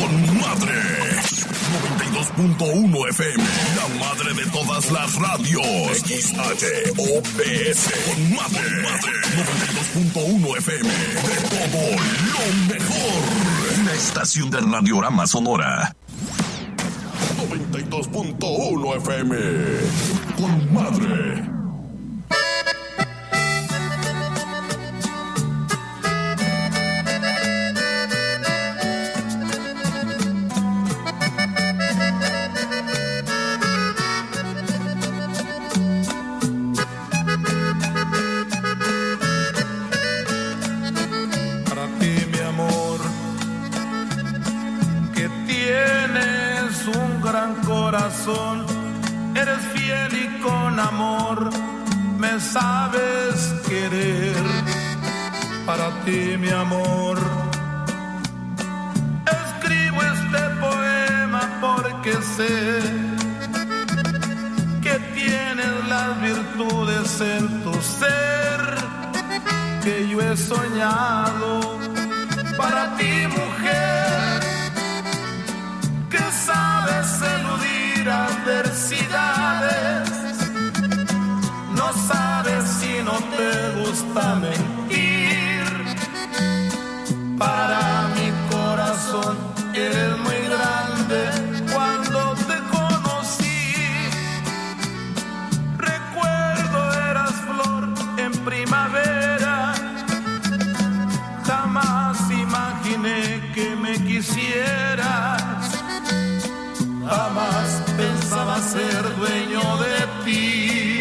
Con madre. 92.1 FM. La madre de todas las radios. XHOPS. Con madre. 92.1 FM. De todo lo mejor. Una estación de Radiorama Sonora. 92.1 FM. Con madre. Eres fiel y con amor me sabes querer. Para ti, mi amor, escribo este poema porque sé que tienes las virtudes en tu ser que yo he soñado. Para ti, mujer, que sabes eludir adversidades, no sabes si no te gusta mentir. Para mi corazón eres muy grande. Cuando te conocí, recuerdo eras flor en primavera. Jamás imaginé que me quisieras. Jamás pensaba ser dueño de ti.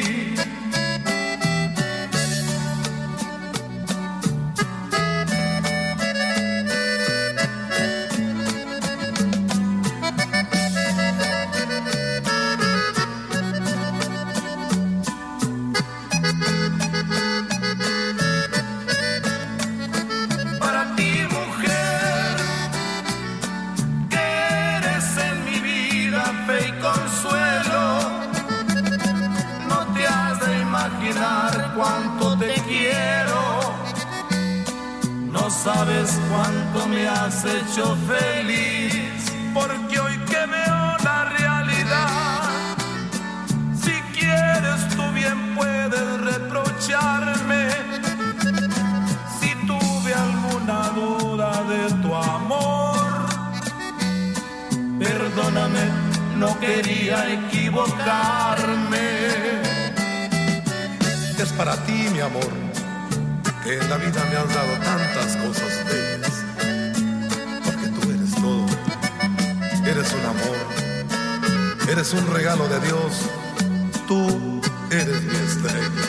Cuánto te quiero, no sabes cuánto me has hecho feliz, porque hoy que veo la realidad, si quieres tú bien puedes reprocharme, si tuve alguna duda de tu amor, perdóname, no quería equivocarme. Es para ti, mi amor, que en la vida me has dado tantas cosas bellas, porque tú eres todo, eres un amor, eres un regalo de Dios, tú eres mi estrella.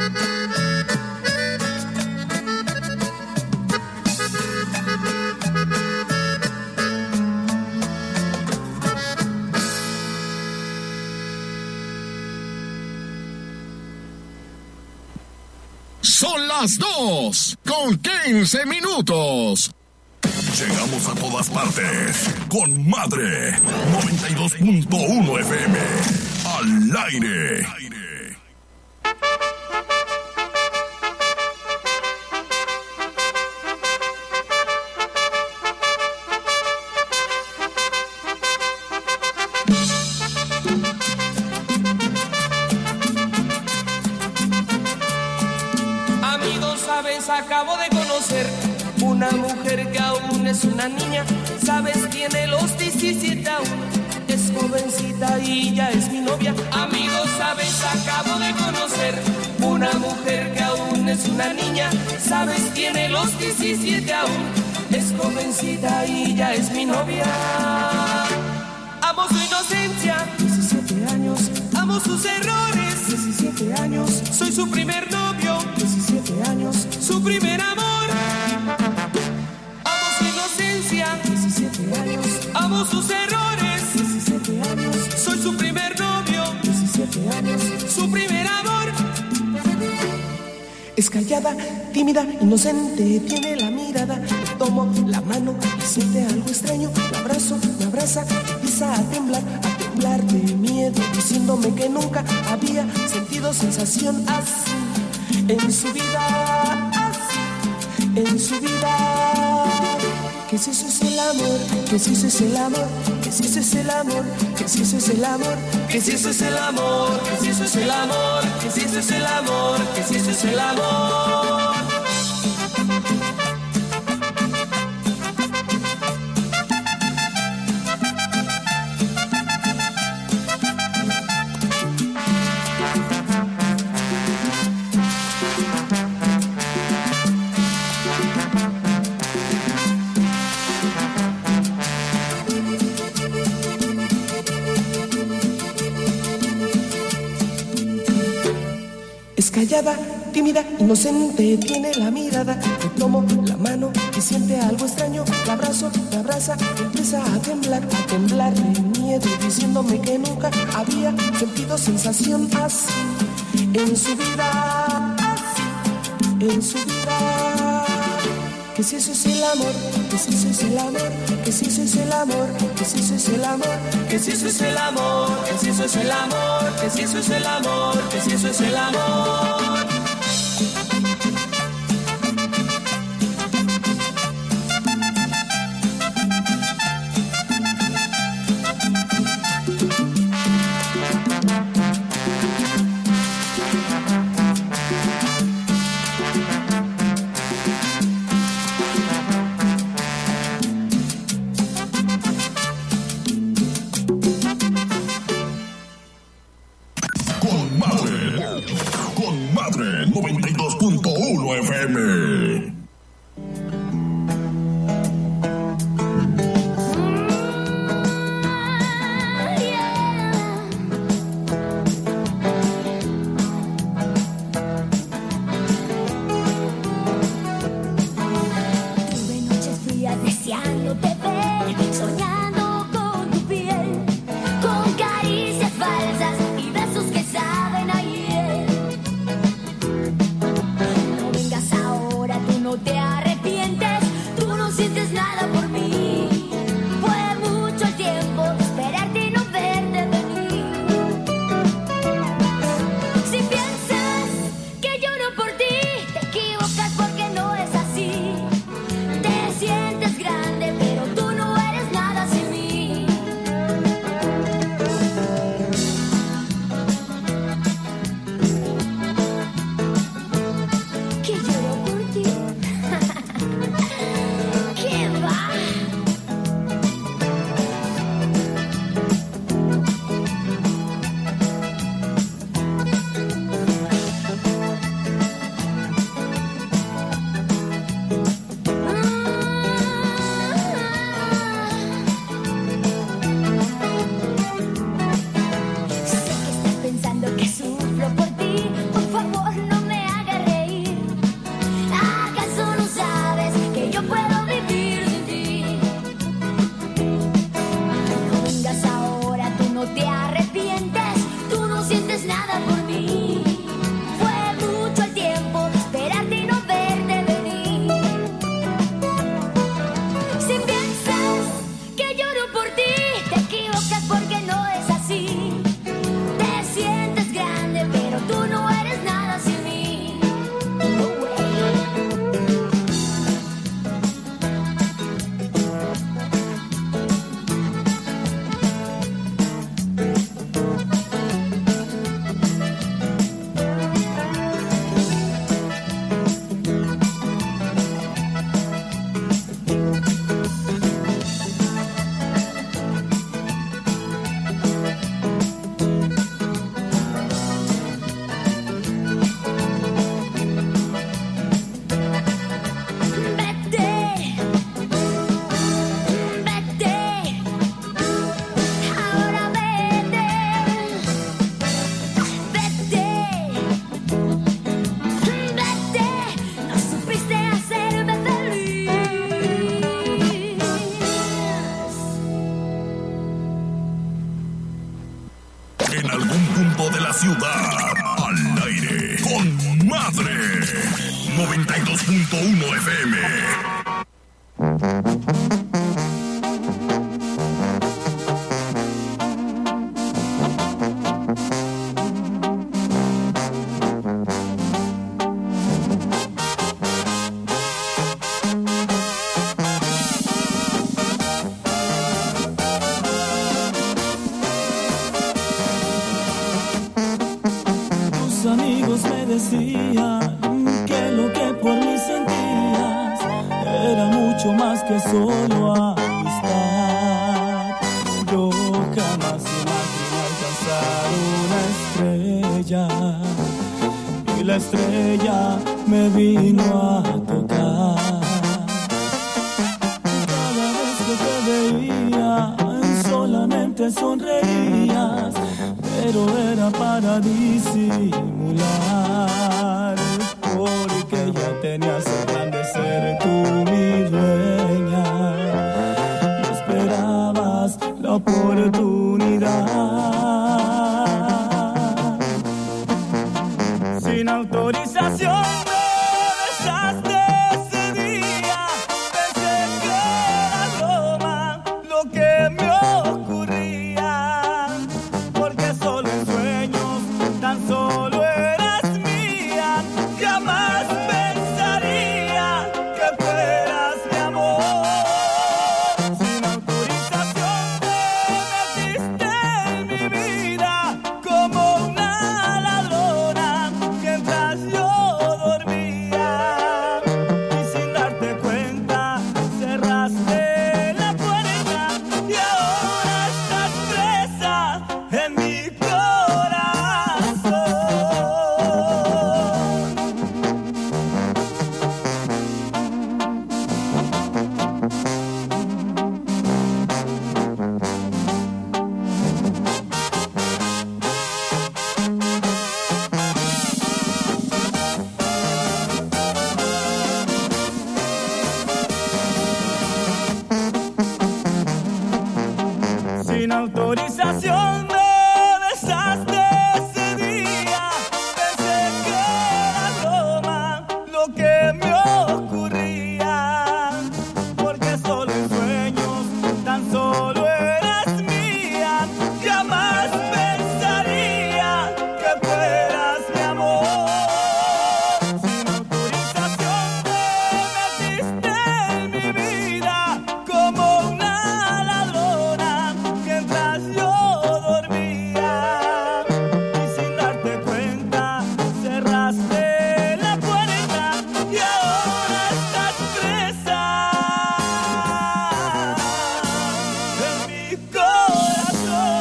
Son las 2:15. Llegamos a todas partes. Con madre. 92.1 FM. Al aire. Acabo de conocer una mujer que aún es una niña, sabes, tiene los 17 aún, es jovencita y ya es mi novia. Amigos, sabes, acabo de conocer una mujer que aún es una niña, sabes, tiene los 17 aún, es jovencita y ya es mi novia. Amo su inocencia, 17 años, amo sus errores, 17 años, soy su primer novio, 17 años, su primer amor. Amo su inocencia, 17 años, amo sus errores, 17 años, soy su primer novio, 17 años, su primer amor. Es callada, tímida, inocente, tiene la mirada, le tomo la mano y siente algo extraño, la abrazo, me abraza, empieza a temblar de miedo, diciéndome que nunca había sentido sensación así en su vida, así en su vida. que si eso es el amor, que si eso es el amor, que si eso es el amor, que si eso es el amor, que si eso es el amor, que si eso es el amor, que si eso es el amor, que si eso es el amor. Callada, tímida, inocente, tiene la mirada. Le tomo la mano y siente algo extraño. La abrazo, me abraza, empieza a temblar de miedo, diciéndome que nunca había sentido sensación así en su vida, en su vida. Que si eso es el amor, que si eso es el amor, que si eso es el amor, que si eso es el amor, que si eso es el amor, que si eso es el amor, que si eso es el amor, que si eso es el amor. Con Madre 92.1 FM. Tuve noches frías deseándote ver, soñando con tu piel, con caricias falsas y besos que saben a hiel. No vengas ahora, tú no te arrepientes, tú no sientes nada por mí. Fue mucho el tiempo de esperarte y no verte venir. Si piensas que lloro por ti, te equivocas porque no es así. Te sientes grande, pero tú no eres nada sin mí. Que lloro por ti. ¿Qué va? Sé que estás pensando que sufro por ti, por favor no me hagas reír. ¿Acaso no sabes que yo puedo vivir sin ti? No vengas ahora, tú no te arrepientes, tú no sientes nada por mí. Fue mucho el tiempo de esperarte y no verte venir. Si piensas que lloro por ti, te equivocas porque no es así. Te sientes grande, pero tú no eres nada sin mí. No way. Vete, vete, ahora vete, vete, no supiste hacerme feliz. En algún punto de la ciudad, al aire, con Madre 92.1 FM. mucho más que solo amistad. Yo jamás imaginé alcanzar una estrella, y la estrella me vino a tocar. Cada vez que te veía, solamente sonreías, pero era para disimular, porque ya tenías el plan de ser tú mi dueña, y esperabas la oportunidad. Sin autorización me besaste ese día, pensé que era broma lo que me ocurría, porque solo en sueños tan solo eras mía, jamás pensaría que fueras mi amor. Sin autorización te metiste en mi vida como una ladrona mientras yo dormía, y sin darte cuenta cerraste la puerta y ahora estás presa en mi corazón. Sin autorización me besaste ese día, pensé que era broma lo que me ocurría, porque solo en sueños tan solo eras mía, jamás pensaría que fueras mi amor. Sin autorización te metiste en mi vida como una ladrona mientras yo dormía, y sin darte cuenta cerraste la puerta y ahora estás presa en mi corazón.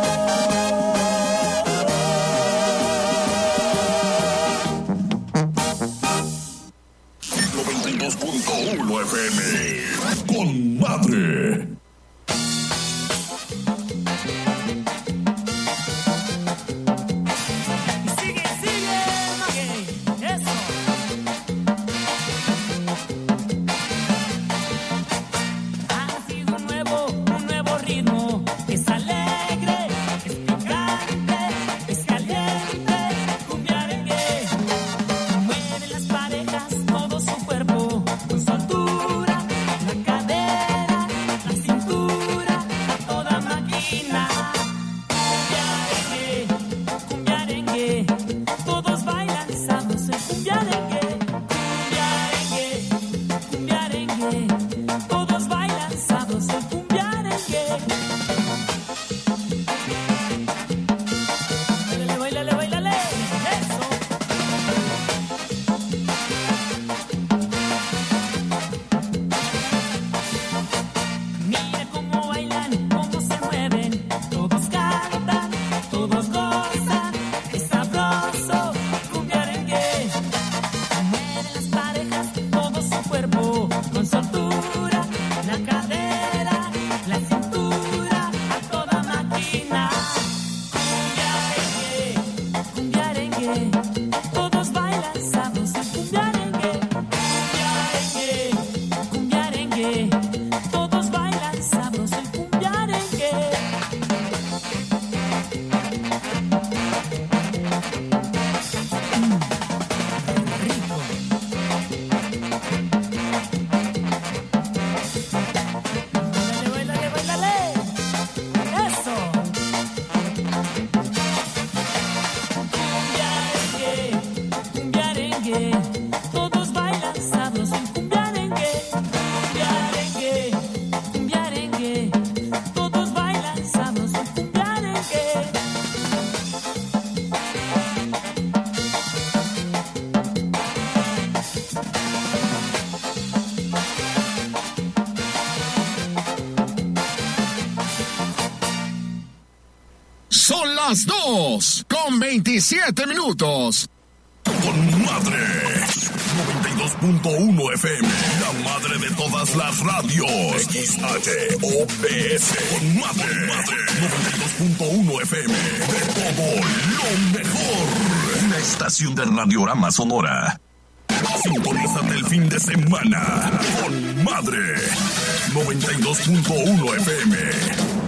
92.1 FM. Con madre. Sigue, maguey, eso. Ha nacido un nuevo ritmo, es alegre, es picante, es caliente, cumbiarengue. Mueven las parejas todo su cuerpo con su altura, la cadera, la cintura, a toda máquina. Cumbiarengue, todos bailan sabroso el cumbiarengue, todos bailan sabroso el cumbiarengue. Báilale, báilale, eso. Mira cómo bailan, cómo se mueven, todos cantan, todos gozan, es sabroso cumbiarengue. Mueven las parejas todo su cuerpo con su altura, la cadera, la cintura, a Son las 2:27. Con madre. 92.1 FM. La madre de todas las radios. XHOPS. Con madre. 92.1 FM. De todo lo mejor. Una estación de Radiorama Sonora. Sintonízate el fin de semana. Con madre. 92.1 FM.